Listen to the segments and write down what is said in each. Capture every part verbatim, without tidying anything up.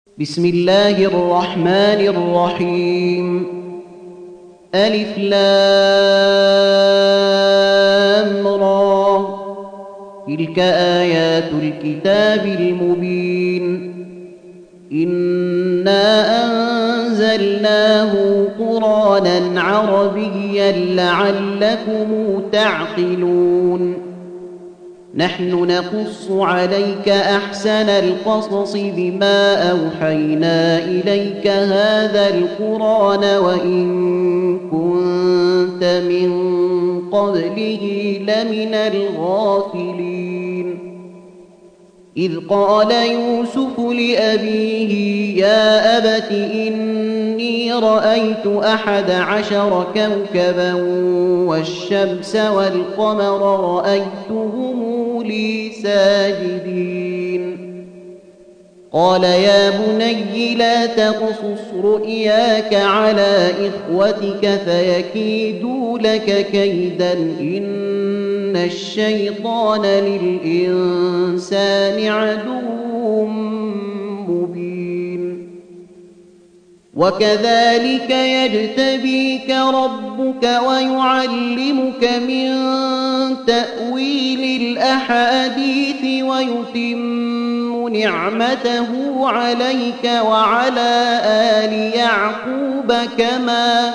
بسم الله الرحمن الرحيم ألف لام را تلك آيات الكتاب المبين إنا أنزلناه قرآنا عربيا لعلكم تعقلون نحن نقص عليك أحسن القصص بما أوحينا إليك هذا القرآن وإن كنت من قبله لمن الغافلين إذ قال يوسف لأبيه يا أبت إني رأيت أحد عشر كوكبا والشمس والقمر رأيتهم لي ساجدين قال يا بني لا تقصص رؤياك على إخوتك فيكيدوا لك كيدا إن الشيطان للإنسان عدو مبين وكذلك يجتبيك ربك ويعلمك من تأويل الأحاديث ويتم نعمته عليك وعلى آل يعقوب كما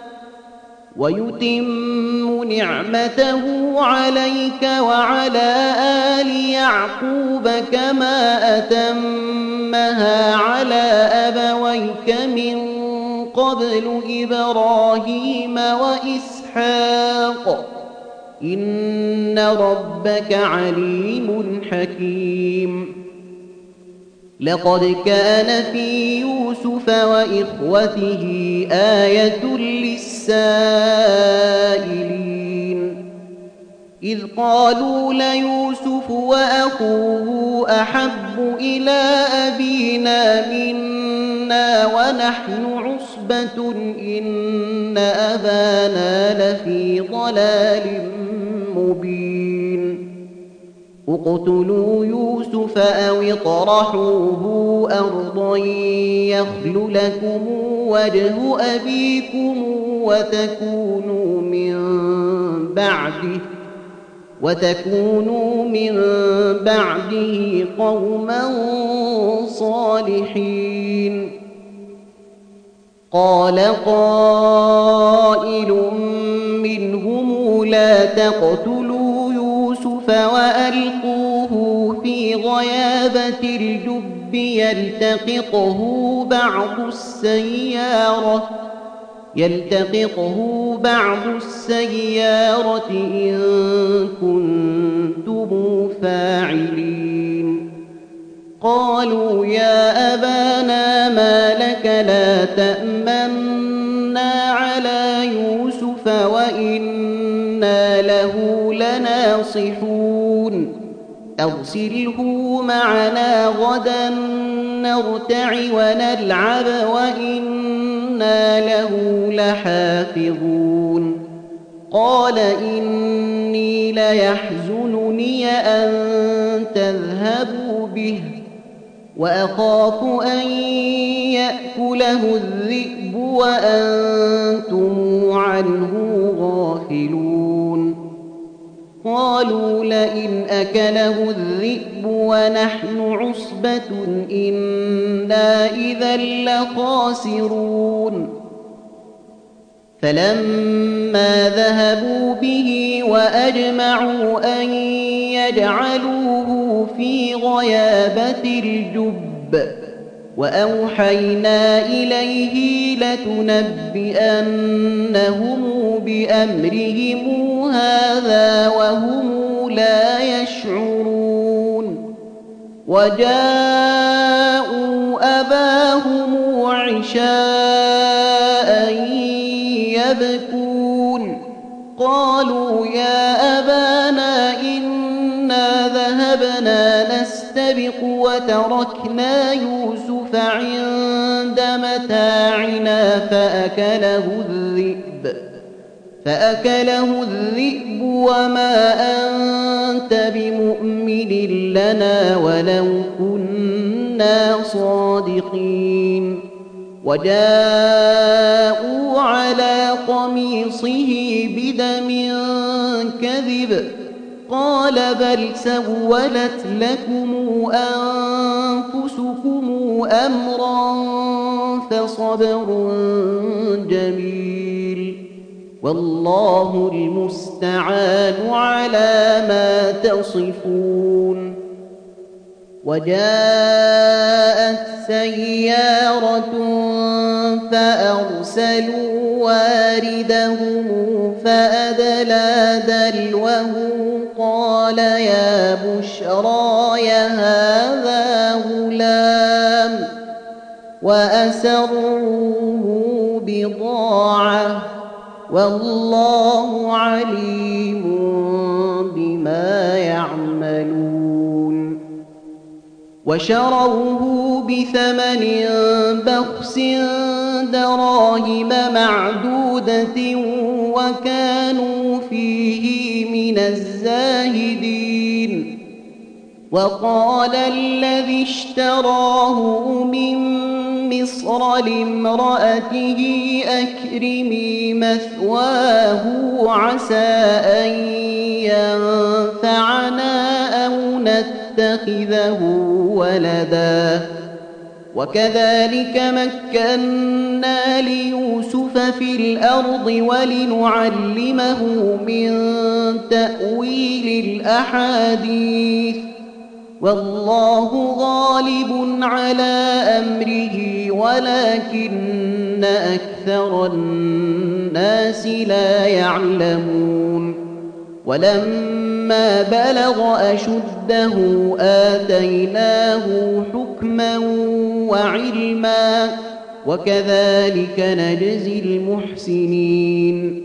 ويتم نعمته عليك وعلى آل يعقوب كما أتمها على أبويك من قبل إبراهيم وإسحاق إن ربك عليم حكيم لقد كان في يوسف وإخوته آية للسائلين إذ قالوا ليوسف وأخوه أحب إلى أبينا منا ونحن عصبة إن أبانا لفي ضلال مبين اقتلوا يوسف أو اطرحوه أرضا يخل لكم وجه أبيكم وتكونوا من بعده وتكونوا من بعده قوما صالحين قال قائل منهم لا تقتلوا يوسف وألقوه في غيابة الجب يلتقطه بعض السيارة يلتقطه بعض السيارة إن كنتم فاعلين قالوا يا أبانا ما لك لا تأمنا على يوسف وإنا له لناصحون أرسله معنا غدا نرتع ونلعب وإنا له لحافظون قال إني ليحزنني أن تذهبوا به وأخاف أن يأكله الذئب وأنتم عنه غافلون قالوا لئن أكله الذئب ونحن عصبة إنا إذا لخاسرون فلما ذهبوا به وأجمعوا أن يجعلوه في غيابة الجب وأوحينا إليه لتنبئنهم بأمرهم هذا وهم لا يشعرون وجاءوا أباهم عشاء يبكون قالوا يا أبانا إنا ذهبنا نستبق وتركنا يوسف عند متاعنا فأكله الذئب فأكله الذئب وما أنت بمؤمن لنا ولو كنا كنا صادقين وجاءوا على قميصه بدم كذب قال بل سولت لكم أنفسكم أمرا فصبر جميل والله المستعان على ما تصفون وجاءت سيارة فأرسلوا واردهم فأدلى دلوه قال يا بشرى هذا غلام وأسروه بضاعة والله عليم بما يعملون وشروه بثمن بخس دراهم معدودة وكانوا فيه من الزاهدين وقال الذي اشتراه من مصر لامرأته أكرمي مثواه عسى أن ينفعنا أو نتخذه ولدا وكذلك مكنا ليوسف في الأرض ولنعلمه من تأويل الأحاديث والله غالب على أمره ولكن أكثر الناس لا يعلمون ولما بلغ أشده آتيناه حكما وعلما وكذلك نجزي المحسنين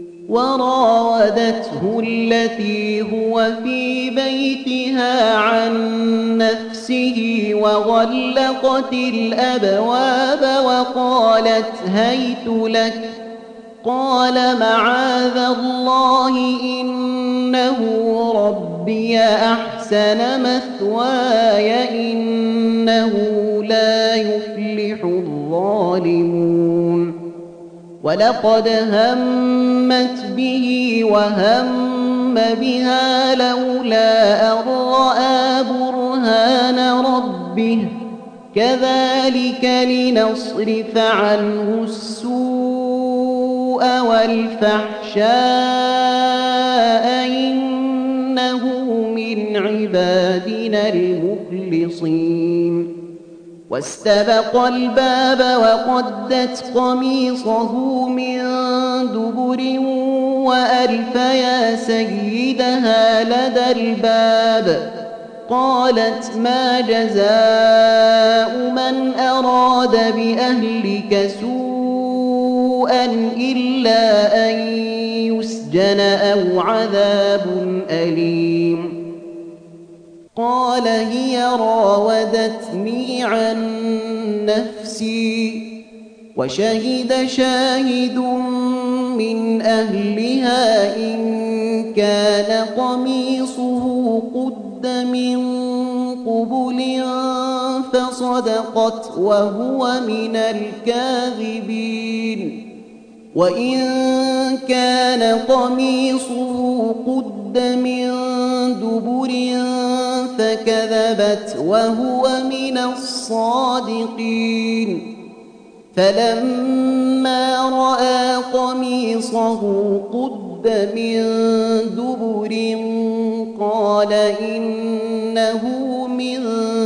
وراودته التي هو في بيتها عن نفسه وغلقت الأبواب وقالت هيت لك قال معاذ الله إنه ربي أحسن مثواي إنه لا يفلح الظالمون ولقد همت به وهم بها لولا أن رأى برهان ربه كذلك لنصرف عنه السوء والفحشاء إنه من عبادنا المخلصين واستبق الباب وقدت قميصه من دبر وألف يا سيدها لدى الباب قالت ما جزاء من أراد بأهلك سوءا إلا أن يسجن أو عذاب أليم قال هي راودتني عن نفسي وشهد شاهد من أهلها إن كان قميصه قد من قبل فصدقت وهو من الكاذبين وإن كان قميصه قد من دبر فكذبت وهو من الصادقين فلما رأى قميصه قد من دبر قال إنه من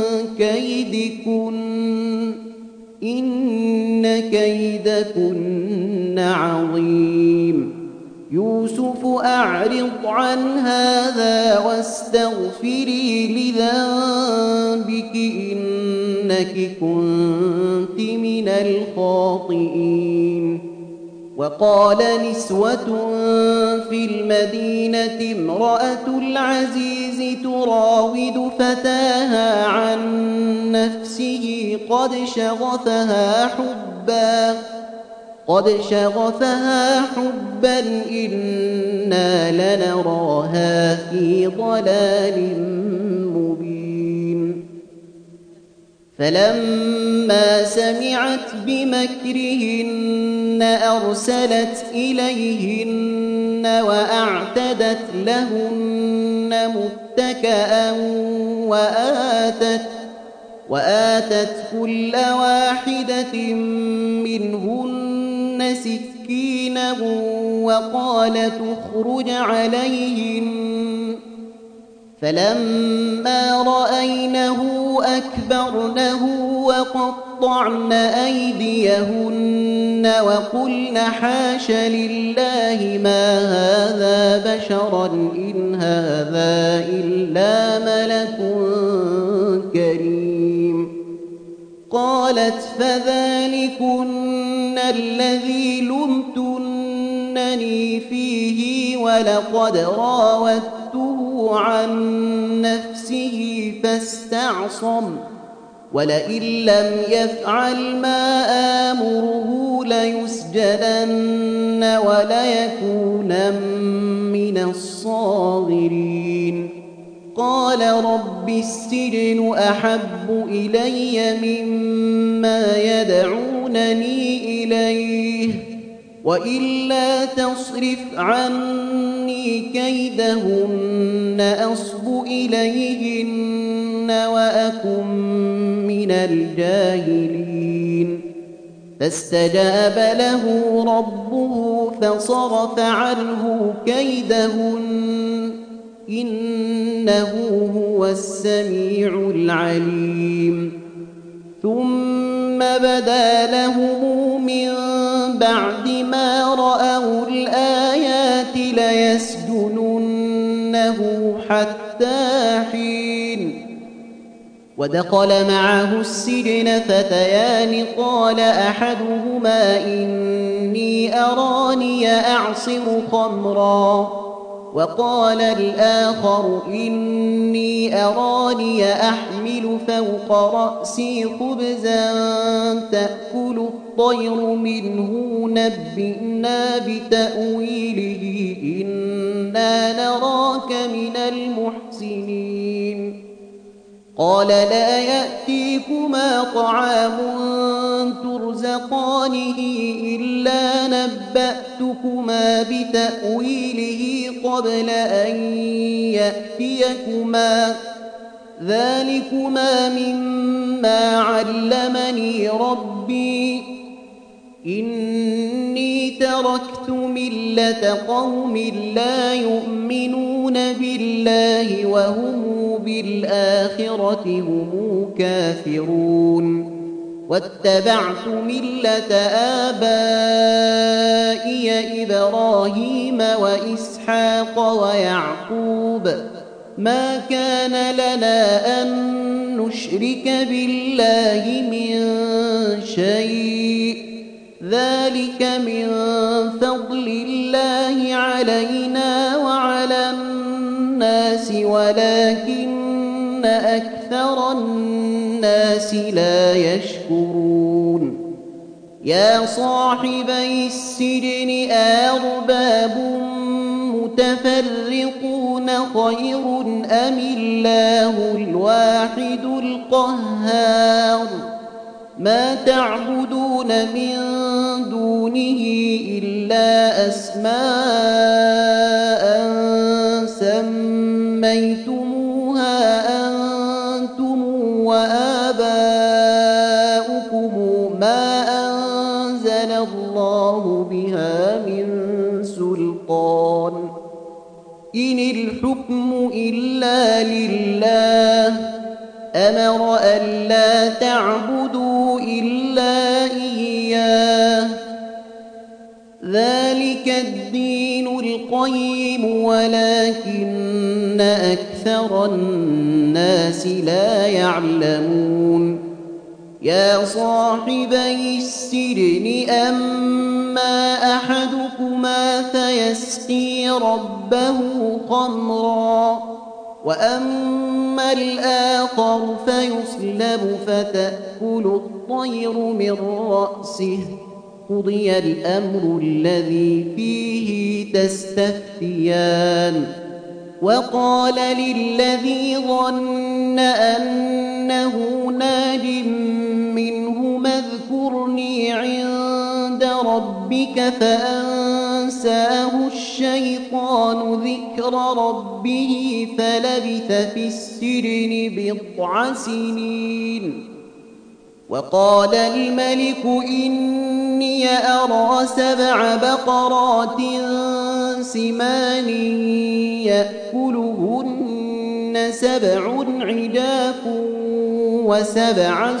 كيدكن إن كيدكن عظيم يوسف أعرض عن هذا واستغفري لذنبك إنك كنت من الخاطئين وقال نسوة في المدينة امرأة العزيز تراود فتاها عن نفسه قد شغفها حبا قد شغفها حبا إنا لنراها في ضلال مبين فلما سمعت بمكرهن أرسلت إليهن وأعتدت لهن متكئا وآتت وآتت كل واحدة منهن سكينا وقالت اخرج عليهن فلما رأينه أكبرنه وقطعن أيديهن وقلن حاش لله ما هذا بشرا إن هذا إلا ملك كريم. قالت فذلكن الذي لمتنني فيه ولقد راودته عن نفسه فاستعصم ولئن لم يفعل ما آمره ليسجنن وليكونن من الصاغرين. قال رب السجن أحب إلي مما يدعونني إليه وإلا تصرف عني كيدهن أصب إليهن وأكن من الجاهلين. فاستجاب له ربه فصرف عنه كيدهن إنه هو السميع العليم. ثم بدا لهم من بعد ما رأوا الآيات ليسجننه حتى حين. ودخل معه السجن فتيان قال أحدهما إني أراني أعصر خمرا وقال الآخر إني أراني أحمل فوق رأسي خبزا تأكل الطير منه نبئنا بتأويله إنا نراك من المحسنين. قال لا يأتيكما طعام ترزقانه إلا نبأتكما بتأويله قبل أن يأتيكما ذلكما مما علمني ربي إني تركت ملة قوم لا يؤمنون بالله وهم بالآخرة هم كافرون واتبعت ملة آبائي إبراهيم وإسحاق ويعقوب ما كان لنا أن نشرك بالله من شيء ذلك من فضل الله علينا وعلى الناس ولكن أكثر الناس لا يشكرون. يا صاحبي السجن أرباب متفرقون خير أم الله الواحد القهار ما تعبدون من دونه إلا أسماء سميتموها أنتم وآباؤكم ما أنزل الله بها من سلطان إن الحكم إلا لله أمر ألا تعبدوا إلا إياه ذلك الدين القيم ولكن أكثر الناس لا يعلمون. يا صاحبي السجن أما أحدكما فيسقي ربه خمرا وأما الآخر فيصلب فتأكل الطير من رأسه قضي الأمر الذي فيه تستفتيان وقال للذي ظن أنه ناج منه اذكرني عند ربك فأنساه الشيطان ذكر ربه فلبث في السجن بضع سنين. وقال الملك إني أرى سبع بقرات سمان يأكلهن سبع عجاف وسبع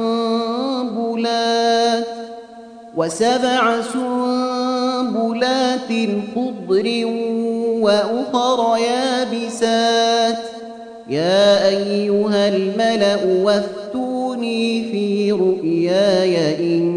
سنبلات وسبع سنبلات خضر وأخر يابسات يا أيها الملأ وافتوني في رؤياي إن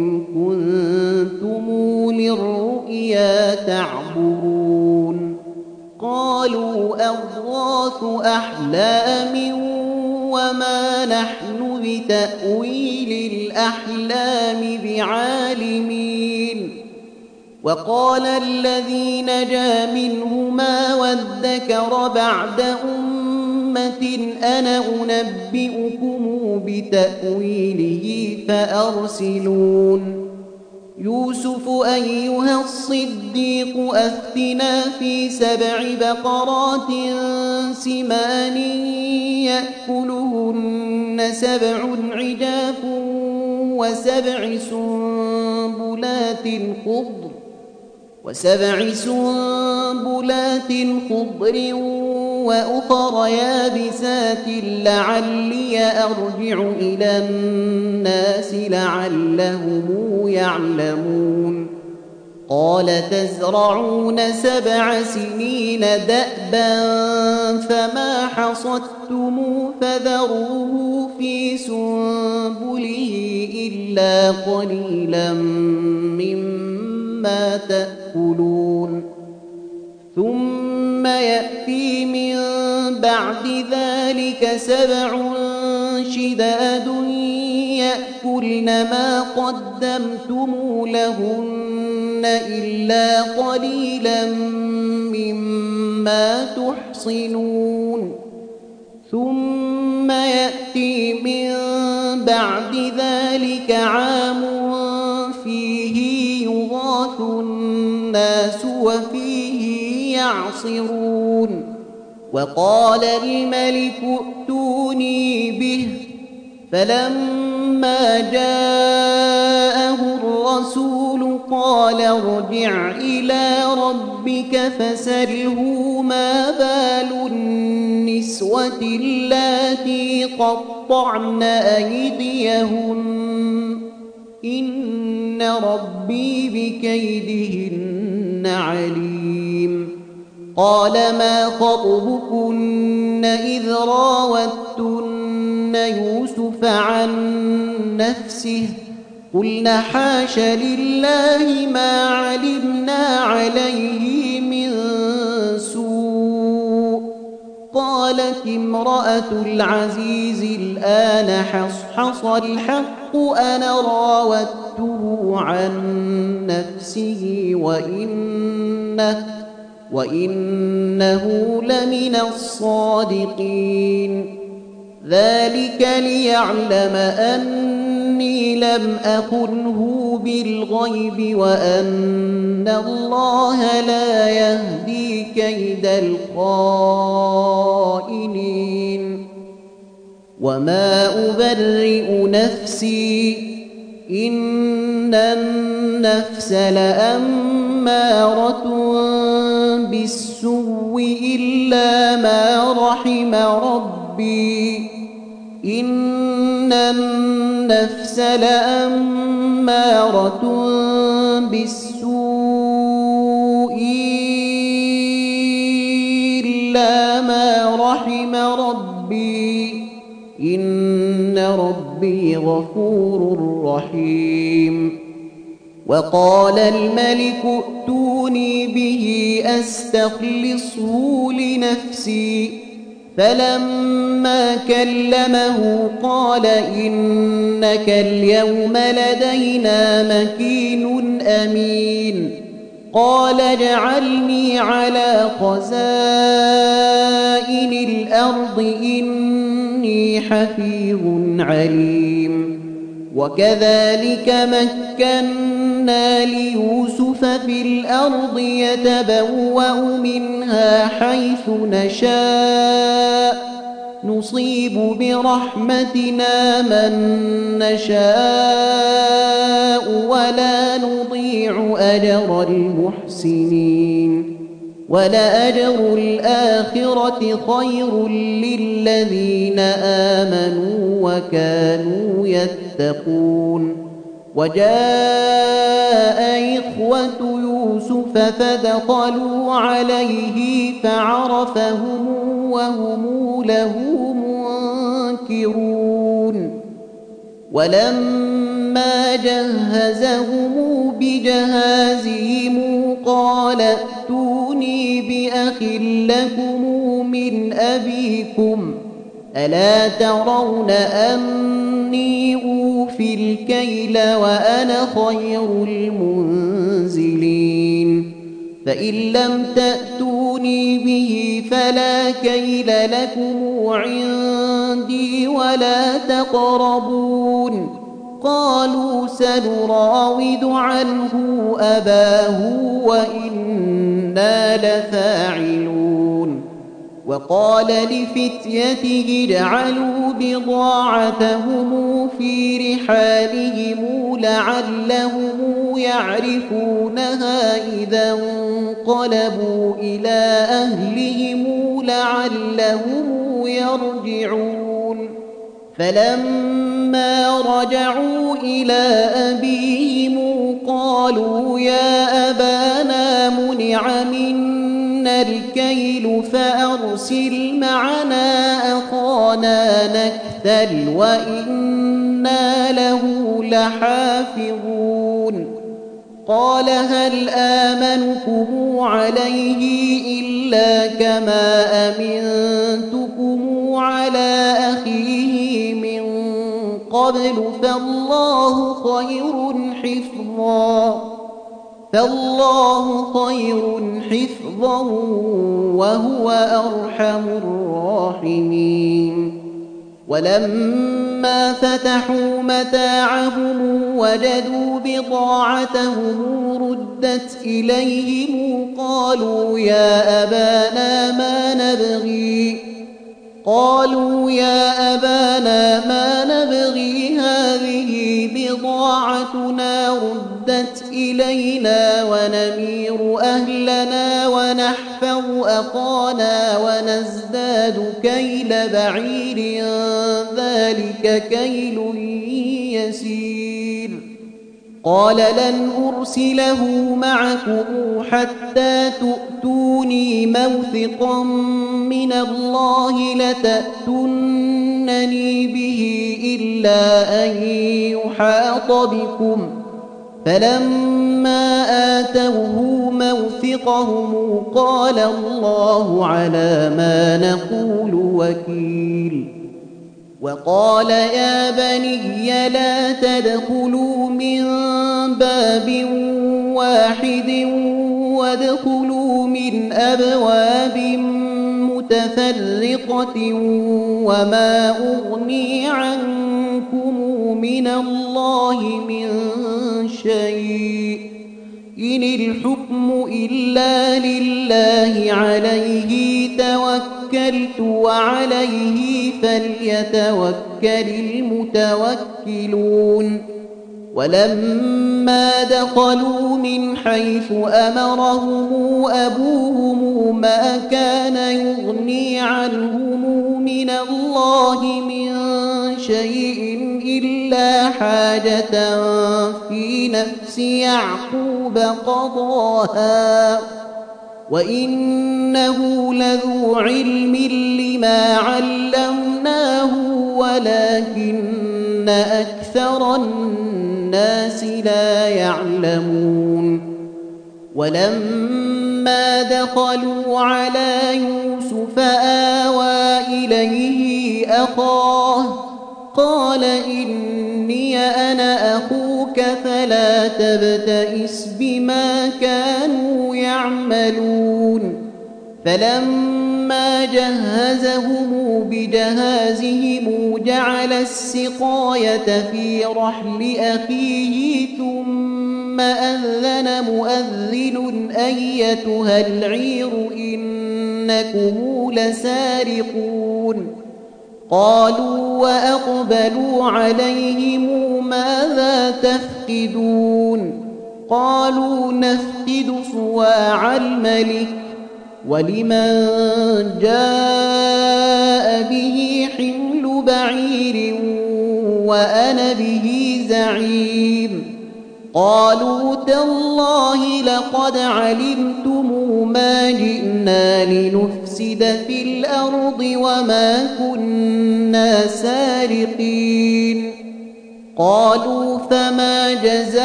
كنتم للرؤيا تعبرون. قالوا أضغاث أحلام وما نحن بتأويل الأحلام بعالمين. وقال الذي نجا منهما وادكر بعد أمة أنا أنبئكم بتأويله فأرسلون. يوسف أيها الصديق أفتنا في سبع بقرات سمان يأكلهن سبع عجاف وسبع سنبلات خضر وسبع سنبلات خضر وأخر يابسات لعلي أرجع إلى الناس لعلهم يعلمون. قال تزرعون سبع سنين دأبا فما حصدتم فذروه في سنبله إلا قليلا مما تأكلون. ثم يأتي من بعد ذلك سبع شداد يأكلن ما قدمتم لهن إلا قليلا مما تحصنون. ثم يأتي من بعد ذلك عام فيه يغاث الناس وفيه يعصرون. وقال الملك ائتوني به فلما جاءه الرسول قال ارجع إلى ربك فسله ما بال النسوة اللاتي قطعن أيديهن إن ربي بكيدهن عليم. قال ما خطبكن إذ راوتن يوسف عن نفسه قلنا حاش لله ما علمنا عليه من سوء. قالت امرأة العزيز الآن حصحص الحق أنا راودته عن نفسه وإنه وإنه لمن الصادقين. ذلك ليعلم أني لم أخنه بالغيب وأن الله لا يهدي كيد الخائنين. وما أبرئ نفسي إن النفس لأمارة بالسوء إلا ما رحم ربي إن النفس لأمارة بالسوء إلا ما رحم ربي إن ربي غفور رحيم. وقال الملك ائتوني به أستخلصه لنفسي فلما كلمه قال إنك اليوم لدينا مكين أمين. قال اجعلني على خزائن الأرض إني حفيظ عليم وكذلك مكنا ليوسف في الأرض يتبوأ منها حيث نشاء نصيب برحمتنا من نشاء ولا نضيع أجر المحسنين ولأجر الآخرة خير للذين آمنوا وكانوا يتقون وجاء إخوة يوسف فدخلوا عليه فعرفهم وهم له منكرون ولما جهزهم بجهازهم قال ائتوني بأخ لكم من أبيكم ألا ترون أني أوفي الكيل وأنا خير المنزلين فإن لم تأتوني به فلا كيل لكم عندي ولا تقربون قالوا سنراود عنه أباه وإنا لفاعلون وقال لفتيته اجعلوا بضاعتهم في رحالهم لعلهم يعرفونها إذا انقلبوا إلى أهلهم لعلهم يرجعون فلما رجعوا إلى أبيهم قالوا يا أبانا منع منا الكيل فأرسل معنا أخانا نكتل وإنا له لحافظون قال هل آمنكم عليه إلا كما أمنتكم على أخيه من قبل فالله خير حفظا فالله خير حفظا وهو أرحم الراحمين ولما فتحوا متاعهم وجدوا بضاعتهم ردت إليهم قالوا يا أبانا ما نبغي قالوا يا أبانا ما نبغي هذه بضاعتنا ردت إلينا ونمير أهلنا ونحفظ أخانا ونزداد كيل بعير ذلك كيل يسير قال لن أرسله معكم حتى تؤتوني موثقا من الله لتأتونني به إلا أن يحاط بكم فلما آتوه موثقهم قال الله على ما نقول وكيل وقال يا بني لا تدخلوا من باب واحد وادخلوا من أبواب متفرقة وما أغني عنكم من الله من شيء إن الحكم إلا لله عليه توكلت وعليه فليتوكل المتوكلون ولما دخلوا من حيث أمرهم أبوهم ما كان يغني عنهم من الله من شيء إلا حاجة في نفس يعقوب قضاها وإنه لذو علم لما علمناه ولكن أكثر الناس لا يعلمون ولما دخلوا على يوسف آوى إليه أخاه قال إني أنا أخوك جاءوك فلا تبتئس بما كانوا يعملون فلما جهزهم بجهازهم جعل السقاية في رحل أخيه ثم أذن مؤذن أيتها العير إنكم لسارقون قالوا وأقبلوا عليهم ماذا تفقدون قالوا نفقد صواع الملك ولمن جاء به حمل بعير وأنا به زعيم قالوا تالله لقد علمتم ما جئنا لنفسد في الأرض وما كنا سارقين قالوا فما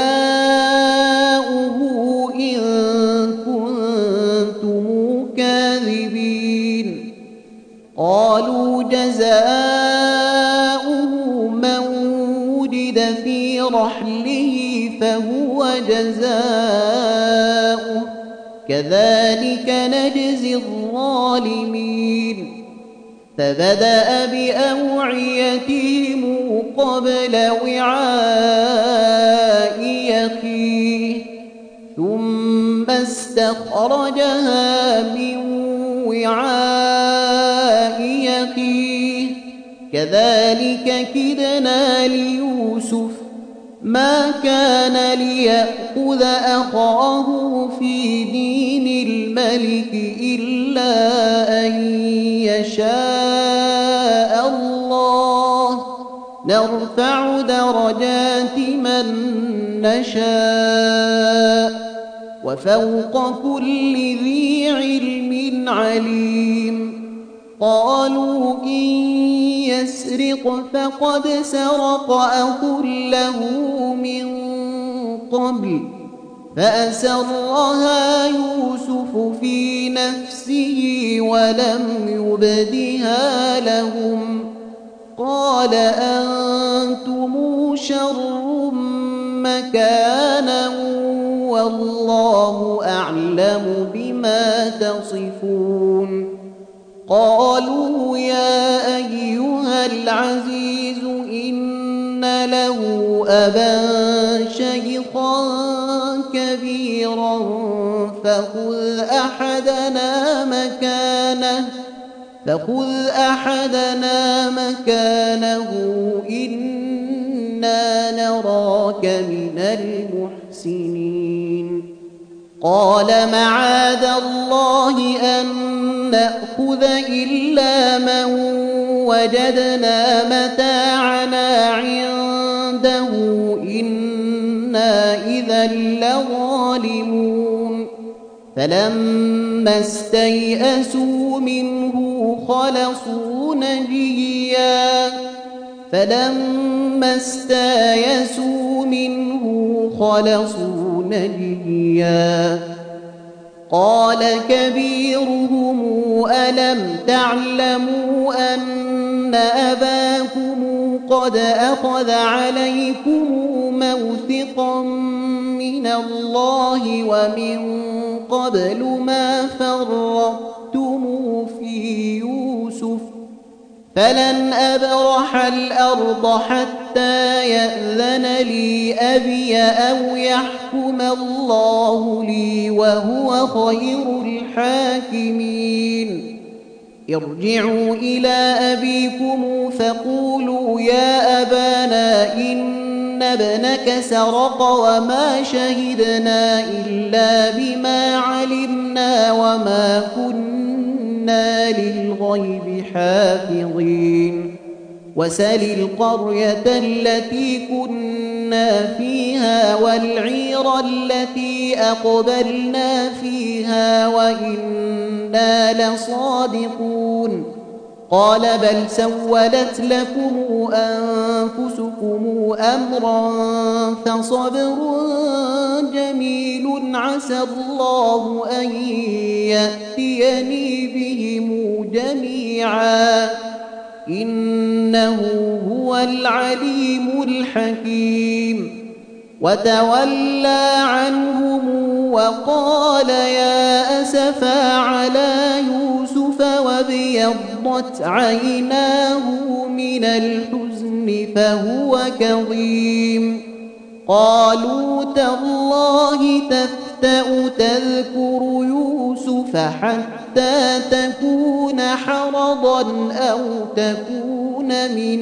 جزاؤه إن كنتم كاذبين قالوا جزاؤه من وجد في رحله فهو جزاؤه كذلك نجزي الظالمين فبدأ بأوعيتهم قبل وعاء أخيه ثم استخرجها من وعاء أخيه كذلك كدنا ليوسف ما كان ليأخذ أخاه في دين الملك إلا أن يشاء الله نرفع درجات من نشاء وفوق كل ذي علم عليم قالوا إن يسرق فقد سرق أخ له من قبل فأسرها يوسف في نفسه ولم يبدها لهم قال أنتم شر مكانا والله أعلم بما تصفون قالوا يا أيها العزيز إن له أبا شيخا كبيرا فخذ أحدنا مكانه فخذ أحدنا مكانه إنا نراك من المحسنين قال معاذ الله أن نأخذ إلا من وجدنا متاعنا عنده إنا إذا لظالمون فلما استيئسوا منه خلصوا نجيا فلما استيئسوا منه خلصوا نجيا قال كبيرهم ألم تعلموا أن أباكم قد أخذ عليكم موثقا من الله ومن قبل ما فرطتم في يوسف فلن أبرح الأرض حتى يأذن لي أبي أو يحكم الله لي وهو خير الحاكمين ارجعوا إلى أبيكم فقولوا يا أبانا إن ابنك سرق وما شهدنا إلا بما علمنا وما كنا للغيب حافظين وسل القرية التي كنا فيها والعير التي أقبلنا فيها وإنا لصادقون قال بل سولت لكم أنفسكم أمرا فصبر جميل عسى الله أن يأتيني بهم جميعا إنه هو العليم الحكيم وتولى عنهم وقال يا أسفا على يوسف وابيضت عيناه من الحزن فهو كظيم قالوا تالله تفتأ تذكر يوسف حتى تكون حرضا أو تكون من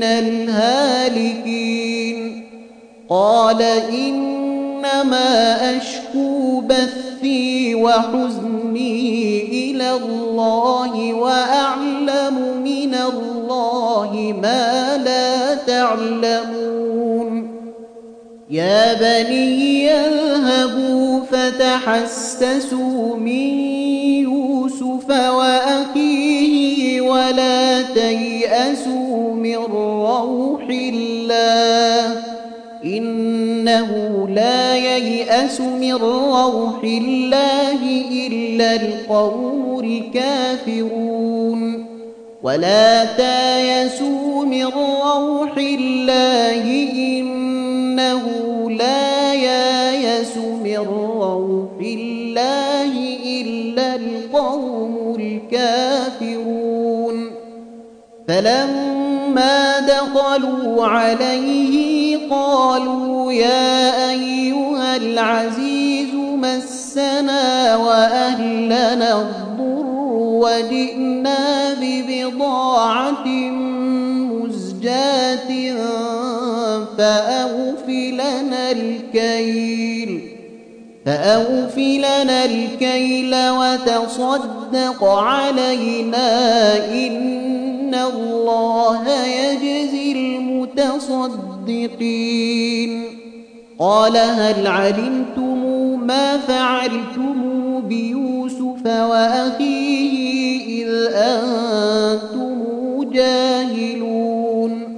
الهالكين قال إنما أشكو بثي وحزني إلى الله وأعلم من الله ما لا تعلمون يا بني اذهبوا فتحسسوا من يوسف وأخيه ولا تيأسوا من روح الله إنه لا ييأس من روح الله إلا القوم الكافرون ولا تيأسوا من روح الله إنه لا ييأس من روح الله إلا القوم الكافرون فلما دخلوا عليه قالوا يا أيها العزيز مسنا وأهلنا الضر وجئنا ببضاعة مزجاة فأوف لنا الكيل فأوف لنا الكيل وتصدق علينا إن الله يجزي المتصدقين قال هل علمتم ما فعلتم بيوسف وأخيه إذ أنتم جاهلون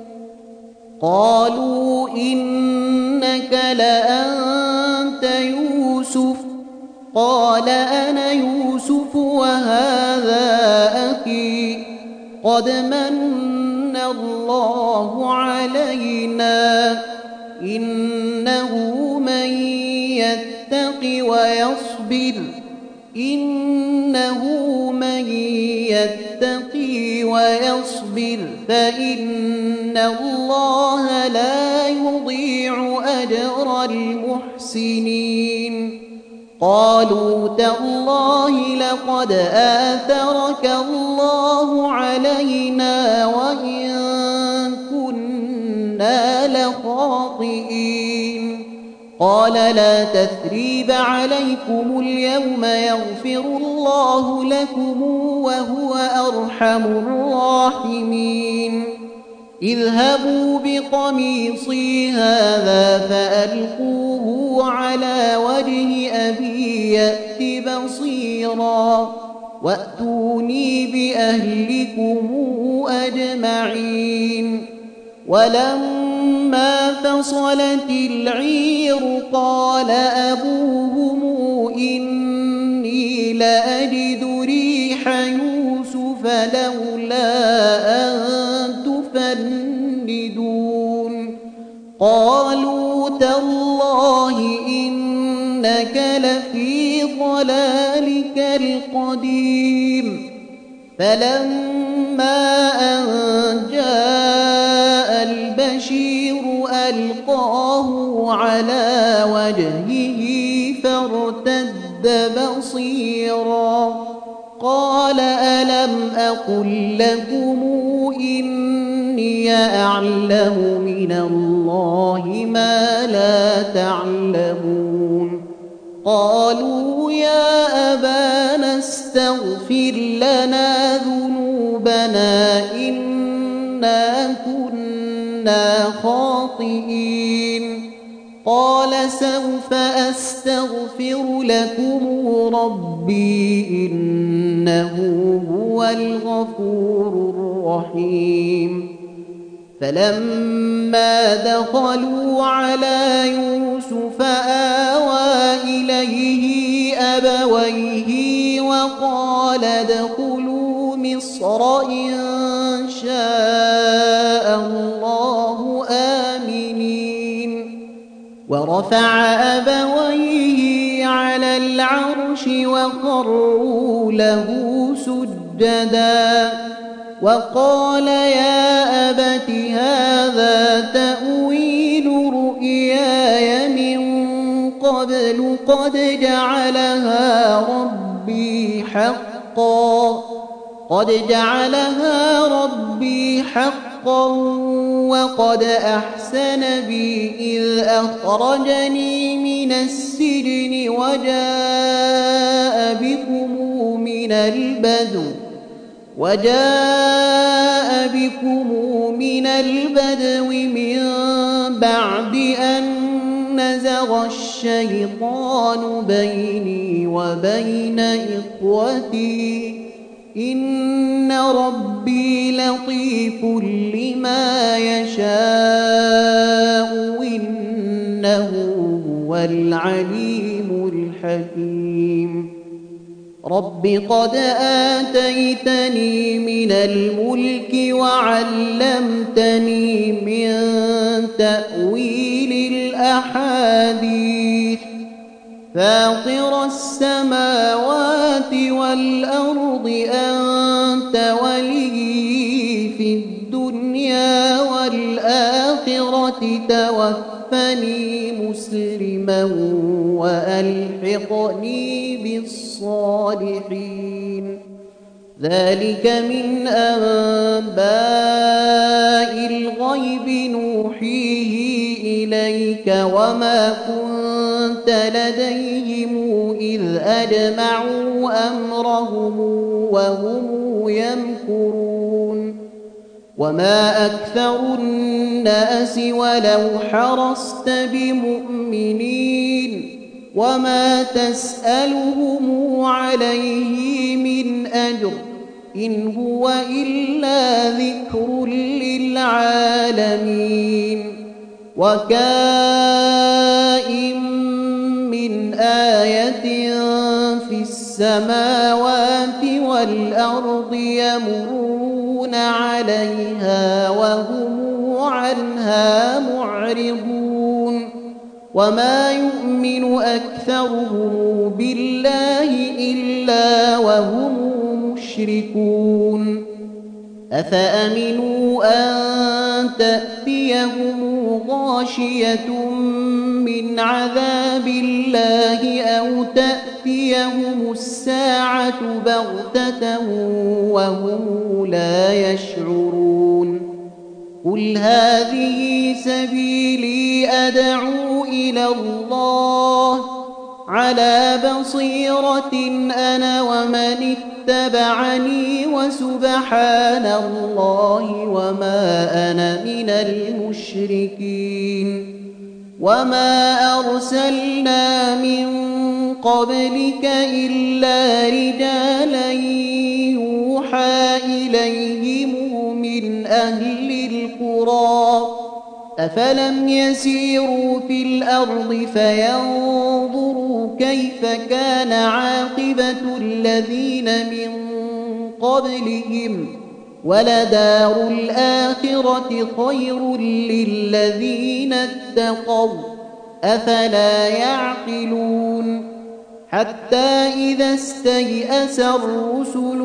قالوا إنك لأنت يوسف قال أنا يوسف وهذا أخي قد من الله علينا إنه من يتق ويصبر إنه من يتقي ويصبر فإن الله لا يضيع أجر المحسنين قالوا تالله لقد آثرك الله علينا وإن كنا لخاطئين قال لا تثريب عليكم اليوم يغفر الله لكم وهو أرحم الراحمين اذهبوا بقميصي هذا فألقوه على وجه أبي يأت بصيرا وأتوني بأهلكم أجمعين ولما فصلت العير قال أبوهم إني لأجد ريح يوسف لولا أن تفندون قالوا تالله إنك لفي ضلالك القديم فلما أن جاء البشير ألقاه على وجهه فارتد بصيرا قال ألم أقل لكم إني أعلم من الله ما لا تعلمون قالوا يا أبانا استغفر لنا ذنوبنا إنا كنا خاطئين قال سوف أستغفر لكم ربي إنه هو الغفور الرحيم فلما دخلوا على يوسف آوى إليه أبويه وقال ادخلوا مصر إن شاء الله آمنين ورفع أبويه على العرش وخروا له سجدا وقال يا أبت هذا تأويل رؤياي من قبل قد جعلها ربي حقا قد جعلها ربي حقا وقد أحسن بي إذ أخرجني من السجن وجاء بكم من البدو وجاء بكم من البدو من بعد أن نزغ الشيطان بيني وبين إخوتي إن ربي لطيف لما يشاء إنه هو العليم الحكيم رب قد آتيتني من الملك وعلمتني من تأويل الأحاديث فاطر السماوات والأرض أنت ولي في الدنيا والآخرة توفني مسلما وألحقني بالصالحين ذلك من أنباء الغيب نوحيه إليك وما كنت لديهم إذ أجمعوا أمرهم وهم يمكرون وما أكثر الناس ولو حرصت بمؤمنين وما تسألهم عليه من أجر إن هو إلا ذكر للعالمين وكائن من آية في السماوات والأرض يمرون عليها وهم عنها معرضون وما يؤمن أكثرهم بالله إلا وهم مشركون أفأمنوا أن تأتيهم غاشية من عذاب الله أو تأتيهم الساعة بغتة وهم لا يشعرون قل هذه سبيلي أدعو إلى الله على بصيرة أنا ومن اتبعني وسبحان الله وما أنا من المشركين وما أرسلنا من قبلك إلا رجالا يوحى إليهم من أهل القرى أفلم يسيروا في الأرض فينظروا كيف كان عاقبة الذين من قبلهم ولدار الآخرة خير للذين اتقوا أفلا يعقلون حتى إذا استيأس الرسل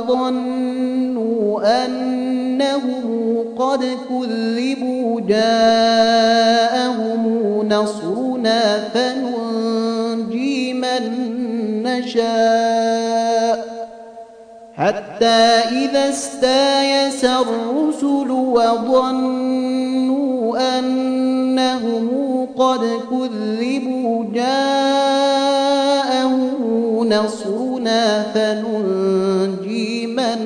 وظنوا أنهم قد كذبوا جاءهم نصرنا فننجي من نشاء حتى إذا استيأس الرسل وظنوا أنهم قد كذبوا جاءهم نصرنا فننجي من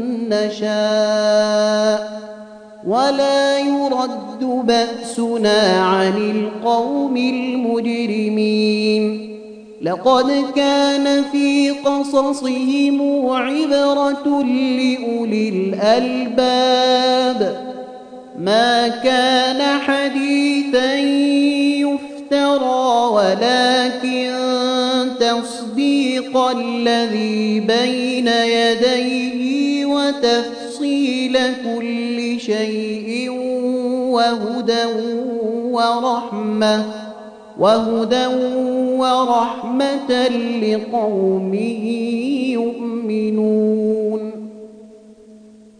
نشاء ولا يرد بأسنا عن القوم المجرمين لقد كان في قصصهم عبرة لأولي الألباب ما كان حديثا يفترى ولكن تصديق الذي بين يديه وتفصيل كل شيء وهدى ورحمة وهدى ورحمة لقوم يؤمنون.